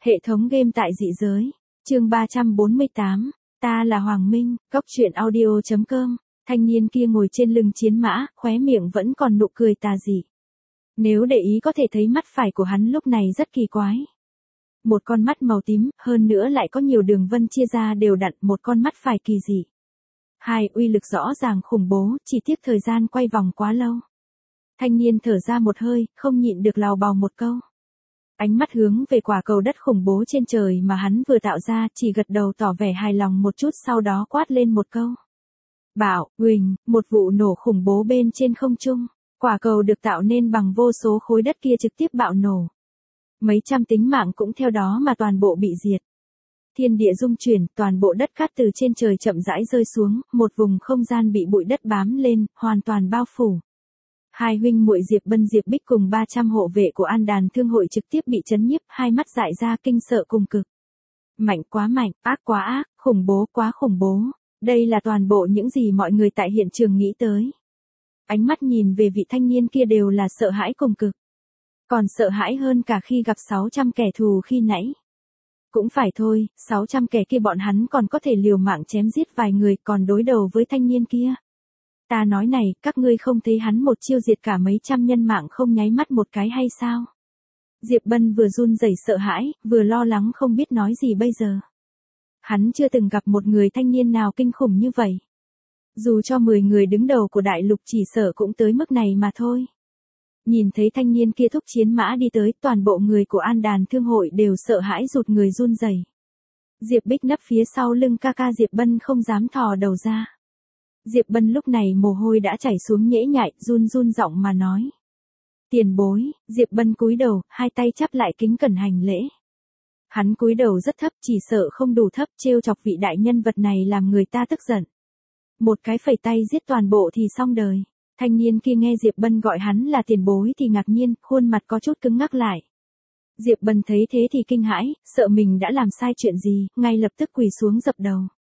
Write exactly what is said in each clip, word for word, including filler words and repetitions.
Hệ thống game tại dị giới. Chương ba trăm bốn mươi tám. Ta là Hoàng Minh, góc truyện audio chấm com. Thanh niên kia ngồi trên lưng chiến mã, khóe miệng vẫn còn nụ cười tà dị. Nếu để ý có thể thấy mắt phải của hắn lúc này rất kỳ quái. Một con mắt màu tím, hơn nữa lại có nhiều đường vân chia ra đều đặn, một con mắt phải kỳ dị. Hai, uy lực rõ ràng khủng bố, chỉ tiếc thời gian quay vòng quá lâu. Thanh niên thở ra một hơi, không nhịn được lào bào một câu. Ánh mắt hướng về quả cầu đất khủng bố trên trời mà hắn vừa tạo ra, chỉ gật đầu tỏ vẻ hài lòng một chút, sau đó quát lên một câu. Bạo, huỳnh, một vụ nổ khủng bố bên trên không trung. Quả cầu được tạo nên bằng vô số khối đất kia trực tiếp bạo nổ. Mấy trăm tính mạng cũng theo đó mà toàn bộ bị diệt. Thiên địa rung chuyển, toàn bộ đất cát từ trên trời chậm rãi rơi xuống, một vùng không gian bị bụi đất bám lên, hoàn toàn bao phủ. Hai huynh muội Diệp Bân Diệp Bích cùng ba trăm hộ vệ của An Đàn Thương hội trực tiếp bị chấn nhiếp, hai mắt dại ra kinh sợ cùng cực. Mạnh quá mạnh, ác quá ác, khủng bố quá khủng bố. Đây là toàn bộ những gì mọi người tại hiện trường nghĩ tới. Ánh mắt nhìn về vị thanh niên kia đều là sợ hãi cùng cực. Còn sợ hãi hơn cả khi gặp sáu trăm kẻ thù khi nãy. Cũng phải thôi, sáu trăm kẻ kia bọn hắn còn có thể liều mạng chém giết vài người, còn đối đầu với thanh niên kia. Ta nói này, các ngươi không thấy hắn một chiêu diệt cả mấy trăm nhân mạng không nháy mắt một cái hay sao? Diệp Bân vừa run rẩy sợ hãi, vừa lo lắng không biết nói gì bây giờ. Hắn chưa từng gặp một người thanh niên nào kinh khủng như vậy. Dù cho mười người đứng đầu của đại lục chỉ sợ cũng tới mức này mà thôi. Nhìn thấy thanh niên kia thúc chiến mã đi tới, toàn bộ người của An Đàn Thương hội đều sợ hãi rụt người run rẩy. Diệp Bích nấp phía sau lưng ca ca Diệp Bân không dám thò đầu ra. Diệp Bân lúc này mồ hôi đã chảy xuống nhễ nhại, run run giọng mà nói. Tiền bối, Diệp Bân cúi đầu, hai tay chắp lại kính cẩn hành lễ. Hắn cúi đầu rất thấp, chỉ sợ không đủ thấp, trêu chọc vị đại nhân vật này làm người ta tức giận. Một cái phẩy tay giết toàn bộ thì xong đời. Thanh niên kia nghe Diệp Bân gọi hắn là tiền bối thì ngạc nhiên, khuôn mặt có chút cứng ngắc lại. Diệp Bân thấy thế thì kinh hãi, sợ mình đã làm sai chuyện gì, ngay lập tức quỳ xuống dập đầu.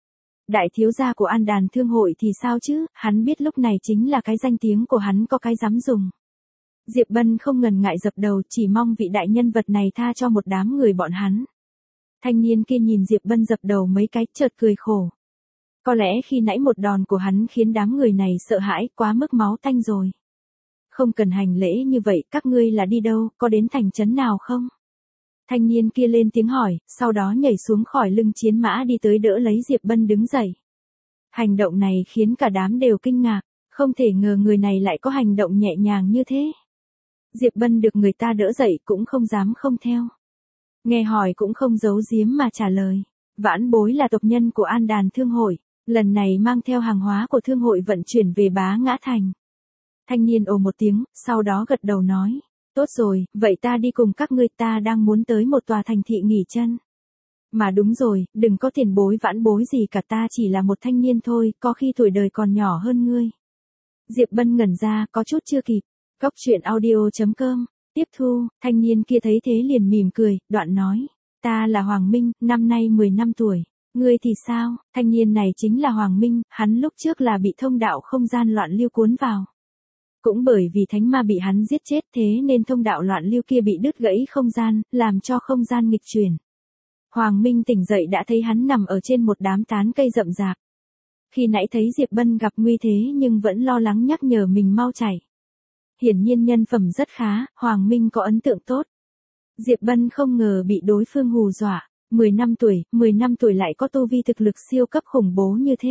Đại thiếu gia của An Đàn Thương hội thì sao chứ, hắn biết lúc này chính là cái danh tiếng của hắn có cái dám dùng. Diệp Bân không ngần ngại dập đầu, chỉ mong vị đại nhân vật này tha cho một đám người bọn hắn. Thanh niên kia nhìn Diệp Bân dập đầu mấy cái, chợt cười khổ. Có lẽ khi nãy một đòn của hắn khiến đám người này sợ hãi quá mức máu tanh rồi. Không cần hành lễ như vậy, các ngươi là đi đâu, có đến thành trấn nào không? Thanh niên kia lên tiếng hỏi, sau đó nhảy xuống khỏi lưng chiến mã đi tới đỡ lấy Diệp Bân đứng dậy. Hành động này khiến cả đám đều kinh ngạc, không thể ngờ người này lại có hành động nhẹ nhàng như thế. Diệp Bân được người ta đỡ dậy cũng không dám không theo. Nghe hỏi cũng không giấu giếm mà trả lời. Vãn bối là tộc nhân của An Đàn Thương hội, lần này mang theo hàng hóa của thương hội vận chuyển về Bá Ngã Thành. Thanh niên ồ một tiếng, sau đó gật đầu nói. Tốt rồi, vậy ta đi cùng các ngươi, ta đang muốn tới một tòa thành thị nghỉ chân. Mà đúng rồi, đừng có tiền bối vãn bối gì cả, ta chỉ là một thanh niên thôi, có khi tuổi đời còn nhỏ hơn ngươi. Diệp Bân ngẩn ra, có chút chưa kịp. Góc truyện audio chấm com. Tiếp thu, thanh niên kia thấy thế liền mỉm cười, đoạn nói. Ta là Hoàng Minh, năm nay mười năm tuổi. Ngươi thì sao? Thanh niên này chính là Hoàng Minh, hắn lúc trước là bị thông đạo không gian loạn lưu cuốn vào. Cũng bởi vì thánh ma bị hắn giết chết thế nên thông đạo loạn lưu kia bị đứt gãy không gian, làm cho không gian nghịch chuyển. Hoàng Minh tỉnh dậy đã thấy hắn nằm ở trên một đám tán cây rậm rạp. Khi nãy thấy Diệp Bân gặp nguy thế nhưng vẫn lo lắng nhắc nhở mình mau chạy. Hiển nhiên nhân phẩm rất khá, Hoàng Minh có ấn tượng tốt. Diệp Bân không ngờ bị đối phương hù dọa, mười năm tuổi, mười năm tuổi lại có tu vi thực lực siêu cấp khủng bố như thế.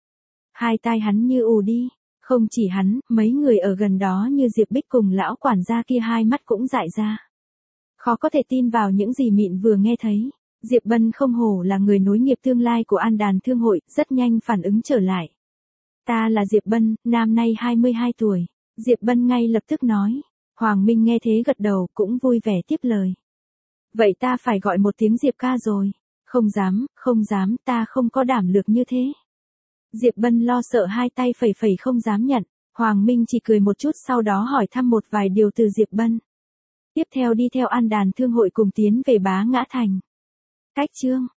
Hai tai hắn như ù đi, không chỉ hắn, mấy người ở gần đó như Diệp Bích cùng lão quản gia kia hai mắt cũng dại ra. Khó có thể tin vào những gì mịn vừa nghe thấy. Diệp Bân không hổ là người nối nghiệp tương lai của An Đàn Thương hội, rất nhanh phản ứng trở lại. Ta là Diệp Bân, năm nay hai mươi hai tuổi. Diệp Bân ngay lập tức nói. Hoàng Minh nghe thế gật đầu cũng vui vẻ tiếp lời. Vậy ta phải gọi một tiếng Diệp ca rồi. Không dám, không dám, ta không có đảm lược như thế. Diệp Bân lo sợ hai tay phẩy phẩy không dám nhận. Hoàng Minh chỉ cười một chút sau đó hỏi thăm một vài điều từ Diệp Bân. Tiếp theo đi theo An Đàn Thương hội cùng tiến về Bá Ngã Thành. Cách chương.